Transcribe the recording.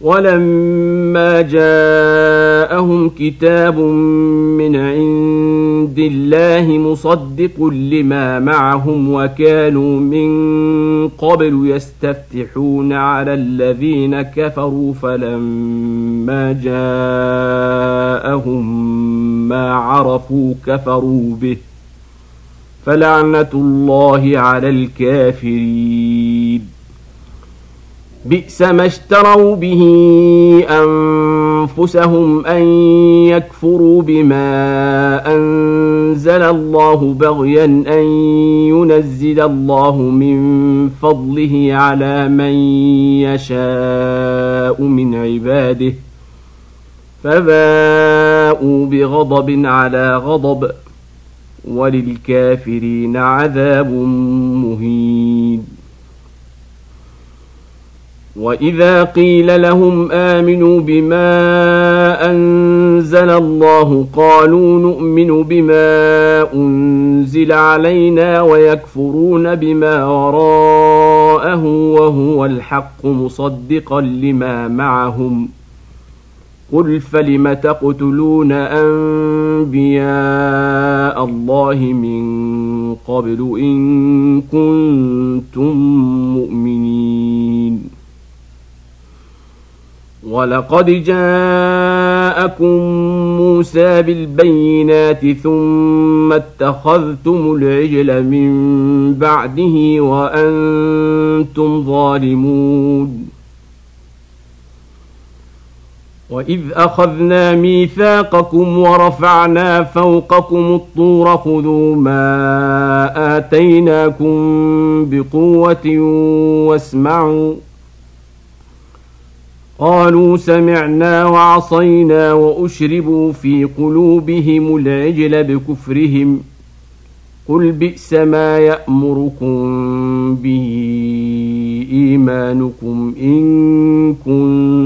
ولما جاءهم كتاب من عند الله مصدق لما معهم وكانوا من قبل يستفتحون على الذين كفروا فلما جاءهم ما عرفوا كفروا به فلعنة الله على الكافرين. بئس ما اشتروا به أنفسهم أن يكفروا بما أنزل الله بغيا أن ينزل الله من فضله على من يشاء من عباده فباءوا بغضب على غضب وللكافرين عذاب مهين. وإذا قيل لهم آمنوا بما أنزل الله قالوا نؤمن بما أنزل علينا ويكفرون بما وراءه وهو الحق مصدقا لما معهم قل فلم تقتلون أنبياء الله من قبل إن كنتم مؤمنين. ولقد جاءكم موسى بالبينات ثم اتخذتم العجل من بعده وأنتم ظالمون. وإذ أخذنا ميثاقكم ورفعنا فوقكم الطور خذوا ما آتيناكم بقوة واسمعوا قالوا سمعنا وعصينا وأشربوا في قلوبهم العجل بكفرهم قل بئس ما يأمركم به إيمانكم إن كنتم